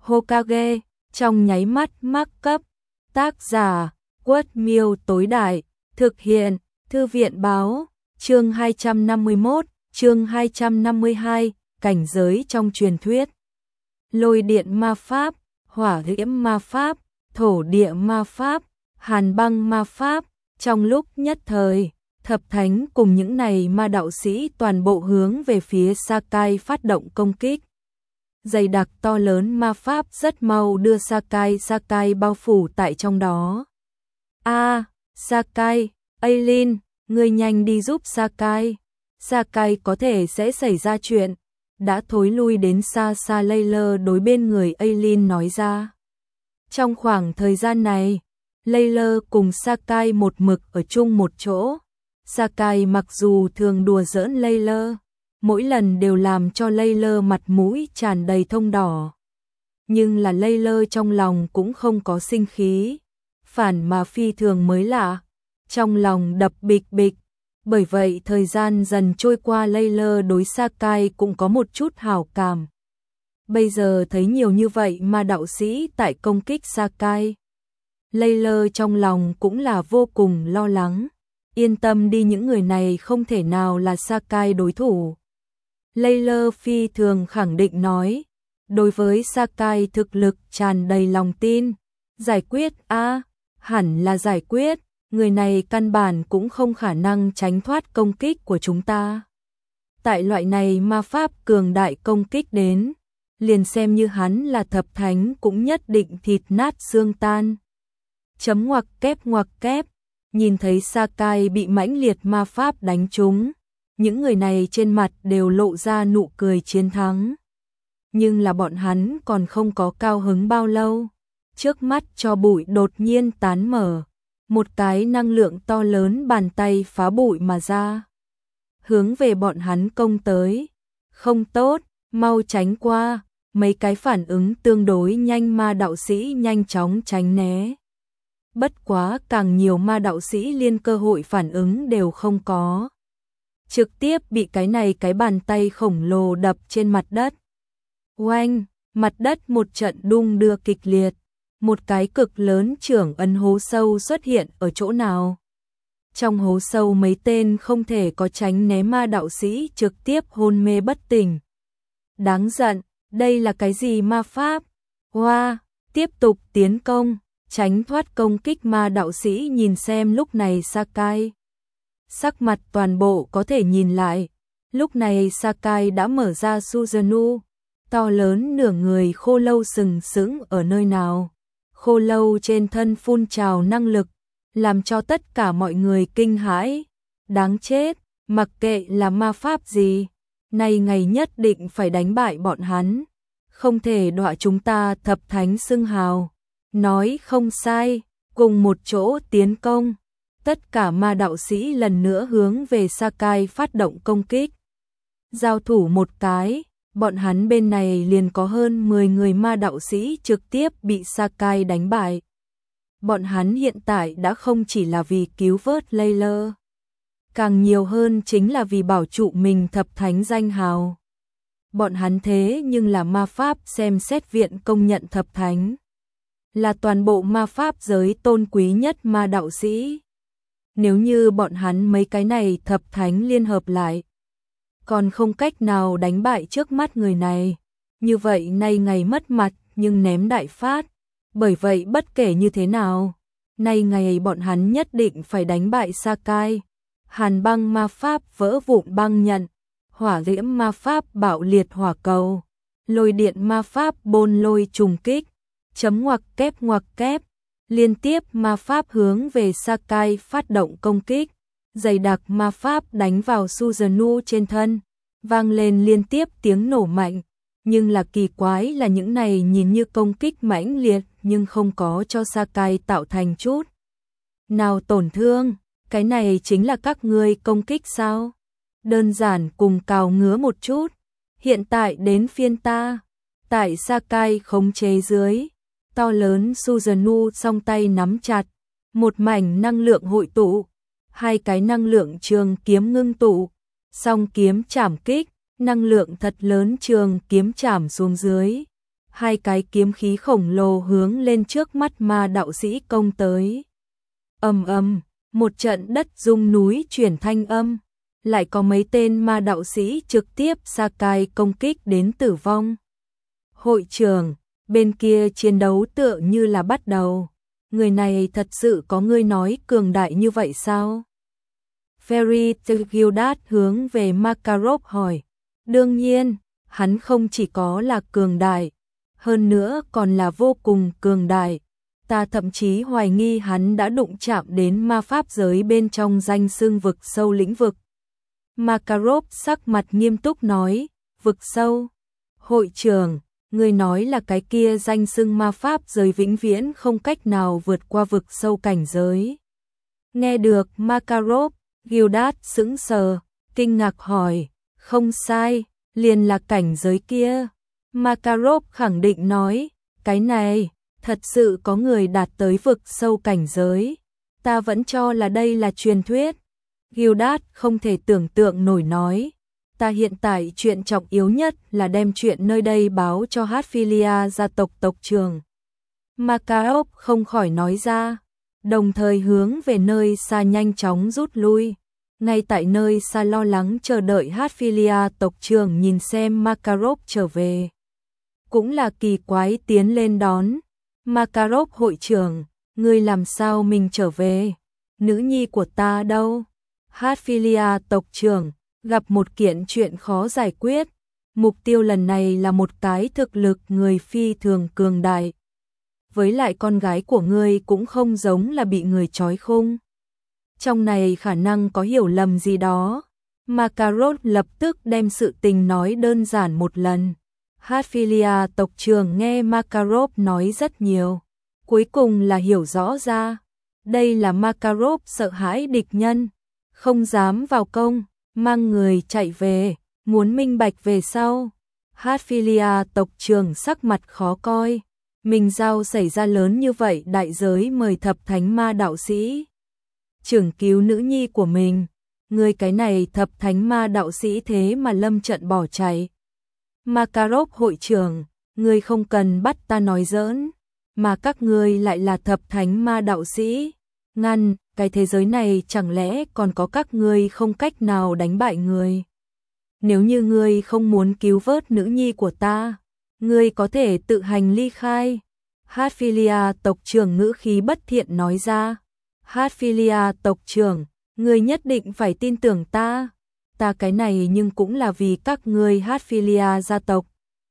Hokage, trong nháy mắt mắc cấp. Tác giả, Quất Miêu tối đại, thực hiện, Thư viện báo, chương 251, chương 252, cảnh giới trong truyền thuyết. Lôi điện ma pháp, hỏa diễm ma pháp, thổ địa ma pháp, hàn băng ma pháp, trong lúc nhất thời, thập thánh cùng những này ma đạo sĩ toàn bộ hướng về phía Sakai phát động công kích. Dày đặc to lớn ma pháp rất mau đưa Sakai bao phủ tại trong đó. Sakai, Aileen, ngươi nhanh đi giúp Sakai. Sakai có thể sẽ xảy ra chuyện. Đã thối lui đến xa xa Layla đối bên người Aileen nói ra. Trong khoảng thời gian này, Layla cùng Sakai một mực ở chung một chỗ. Sakai mặc dù thường đùa giỡn Layla, mỗi lần đều làm cho Layla mặt mũi tràn đầy thông đỏ. Nhưng là Layla trong lòng cũng không có sinh khí, phản mà phi thường mới lạ, trong lòng đập bịch bịch. Bởi vậy thời gian dần trôi qua, Layla đối Sakai cũng có một chút hảo cảm. Bây giờ thấy nhiều như vậy mà đạo sĩ tại công kích Sakai, Layla trong lòng cũng là vô cùng lo lắng. Yên tâm đi, những người này không thể nào là Sakai đối thủ. Layla phi thường khẳng định nói, đối với Sakai thực lực tràn đầy lòng tin. Giải quyết hẳn là giải quyết, người này căn bản cũng không khả năng tránh thoát công kích của chúng ta. Tại loại này ma pháp cường đại công kích đến, liền xem như hắn là thập thánh cũng nhất định thịt nát xương tan. Ngoặc kép, nhìn thấy Sakai bị mãnh liệt ma pháp đánh trúng, những người này trên mặt đều lộ ra nụ cười chiến thắng. Nhưng là bọn hắn còn không có cao hứng bao lâu, trước mắt cho bụi đột nhiên tán mở, một cái năng lượng to lớn bàn tay phá bụi mà ra, hướng về bọn hắn công tới. Không tốt, mau tránh qua. Mấy cái phản ứng tương đối nhanh ma đạo sĩ nhanh chóng tránh né. Bất quá càng nhiều ma đạo sĩ liên cơ hội phản ứng đều không có, trực tiếp bị cái bàn tay khổng lồ đập trên mặt đất. Oanh, mặt đất một trận đung đưa kịch liệt, một cái cực lớn trưởng ấn hố sâu xuất hiện ở chỗ nào. Trong hố sâu mấy tên không thể có tránh né ma đạo sĩ trực tiếp hôn mê bất tỉnh. Đáng giận, đây là cái gì ma pháp? Tiếp tục tiến công, tránh thoát công kích ma đạo sĩ. Nhìn xem lúc này Sakai, sắc mặt toàn bộ có thể nhìn lại. Lúc này Sakai đã mở ra Susanoo, to lớn nửa người khô lâu sừng sững ở nơi nào. Khô lâu trên thân phun trào năng lực, làm cho tất cả mọi người kinh hãi. Đáng chết, mặc kệ là ma pháp gì, nay ngày nhất định phải đánh bại bọn hắn, không thể đọa chúng ta thập thánh xưng hào. Nói không sai, cùng một chỗ tiến công. Tất cả ma đạo sĩ lần nữa hướng về Sakai phát động công kích. Giao thủ một cái, bọn hắn bên này liền có hơn 10 người ma đạo sĩ trực tiếp bị Sakai đánh bại. Bọn hắn hiện tại đã không chỉ là vì cứu vớt Layla, càng nhiều hơn chính là vì bảo trụ mình thập thánh danh hào. Bọn hắn thế nhưng là ma pháp xem xét viện công nhận thập thánh, là toàn bộ ma pháp giới tôn quý nhất ma đạo sĩ. Nếu như bọn hắn mấy cái này thập thánh liên hợp lại, còn không cách nào đánh bại trước mắt người này, như vậy nay ngày mất mặt nhưng ném đại phát. Bởi vậy bất kể như thế nào, nay ngày bọn hắn nhất định phải đánh bại Sakai. Hàn băng ma pháp vỡ vụn băng nhận, hỏa diễm ma pháp bạo liệt hỏa cầu, lôi điện ma pháp bôn lôi trùng kích. Ngoặc kép, liên tiếp ma pháp hướng về Sakai phát động công kích. Dày đặc ma pháp đánh vào Susanoo trên thân, vang lên liên tiếp tiếng nổ mạnh. Nhưng là kỳ quái là những này nhìn như công kích mãnh liệt nhưng không có cho Sakai tạo thành chút nào tổn thương. Cái này chính là các ngươi công kích sao? Đơn giản cùng cào ngứa một chút. Hiện tại đến phiên ta. Tại Sakai khống chế dưới, to lớn Susanoo song tay nắm chặt, một mảnh năng lượng hội tụ, hai cái năng lượng trường kiếm ngưng tụ, song kiếm chảm kích, năng lượng thật lớn trường kiếm chảm xuống dưới, Hai cái kiếm khí khổng lồ hướng lên trước mắt ma đạo sĩ công tới. Ầm ầm, một trận đất rung núi chuyển thanh âm, lại có mấy tên ma đạo sĩ trực tiếp Sakai công kích đến tử vong. Hội trưởng, bên kia chiến đấu tựa như là bắt đầu. Người này thật sự có ngươi nói cường đại như vậy sao? Ferry Gildat hướng về Makarov hỏi. Đương nhiên, hắn không chỉ có là cường đại, hơn nữa còn là vô cùng cường đại. Ta thậm chí hoài nghi hắn đã đụng chạm đến ma pháp giới bên trong danh xưng vực sâu lĩnh vực. Makarov sắc mặt nghiêm túc nói, vực sâu. Hội trưởng, người nói là cái kia danh xưng ma pháp giới vĩnh viễn không cách nào vượt qua vực sâu cảnh giới. Nghe được Makarov, Gildat sững sờ, kinh ngạc hỏi, không sai, liền là cảnh giới kia. Makarov khẳng định nói, cái này, thật sự có người đạt tới vực sâu cảnh giới. Ta vẫn cho là đây là truyền thuyết. Gildat không thể tưởng tượng nổi nói. Ta hiện tại chuyện trọng yếu nhất là đem chuyện nơi đây báo cho Hatfilia gia tộc tộc trưởng. Makarov không khỏi nói ra, đồng thời hướng về nơi xa nhanh chóng rút lui. Ngay tại nơi xa lo lắng chờ đợi Hatfilia tộc trưởng nhìn xem Makarov trở về. Cũng là kỳ quái tiến lên đón. Makarov hội trưởng, ngươi làm sao mình trở về? Nữ nhi của ta đâu? Hatfilia tộc trưởng, gặp một kiện chuyện khó giải quyết. Mục tiêu lần này là một cái thực lực người phi thường cường đại. Với lại con gái của ngươi cũng không giống là bị người trói khung. Trong này khả năng có hiểu lầm gì đó. Makarov lập tức đem sự tình nói đơn giản một lần. Hatfilia tộc trưởng nghe Makarov nói rất nhiều. Cuối cùng là hiểu rõ ra. Đây là Makarov sợ hãi địch nhân. Không dám vào công, mang người chạy về, muốn minh bạch về sau. Hatfilia tộc trưởng sắc mặt khó coi. Mình giao xảy ra lớn như vậy đại giới mời thập thánh ma đạo sĩ trưởng cứu nữ nhi của mình. Người cái này thập thánh ma đạo sĩ thế mà lâm trận bỏ chạy. Makarov hội trưởng, ngươi không cần bắt ta nói giỡn, mà các ngươi lại là thập thánh ma đạo sĩ. Ngăn, cái thế giới này chẳng lẽ còn có các ngươi không cách nào đánh bại người. Nếu như ngươi không muốn cứu vớt nữ nhi của ta, ngươi có thể tự hành ly khai. Hatfilia tộc trưởng ngữ khí bất thiện nói ra. Hatfilia tộc trưởng, ngươi nhất định phải tin tưởng ta. Ta cái này nhưng cũng là vì các ngươi Hatfilia gia tộc.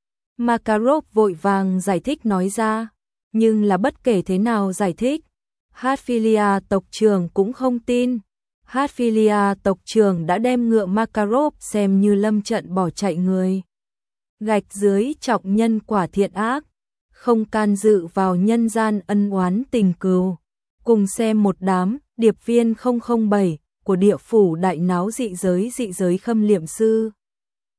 Makarov vội vàng giải thích nói ra. Nhưng là bất kể thế nào giải thích, Hatfilia tộc trưởng cũng không tin. Hatfilia tộc trưởng đã đem ngựa Makarov xem như lâm trận bỏ chạy người. Gạch dưới trọng nhân quả thiện ác, không can dự vào nhân gian ân oán tình cừu. Cùng xem một đám điệp viên 007 của địa phủ đại náo dị giới khâm liệm sư.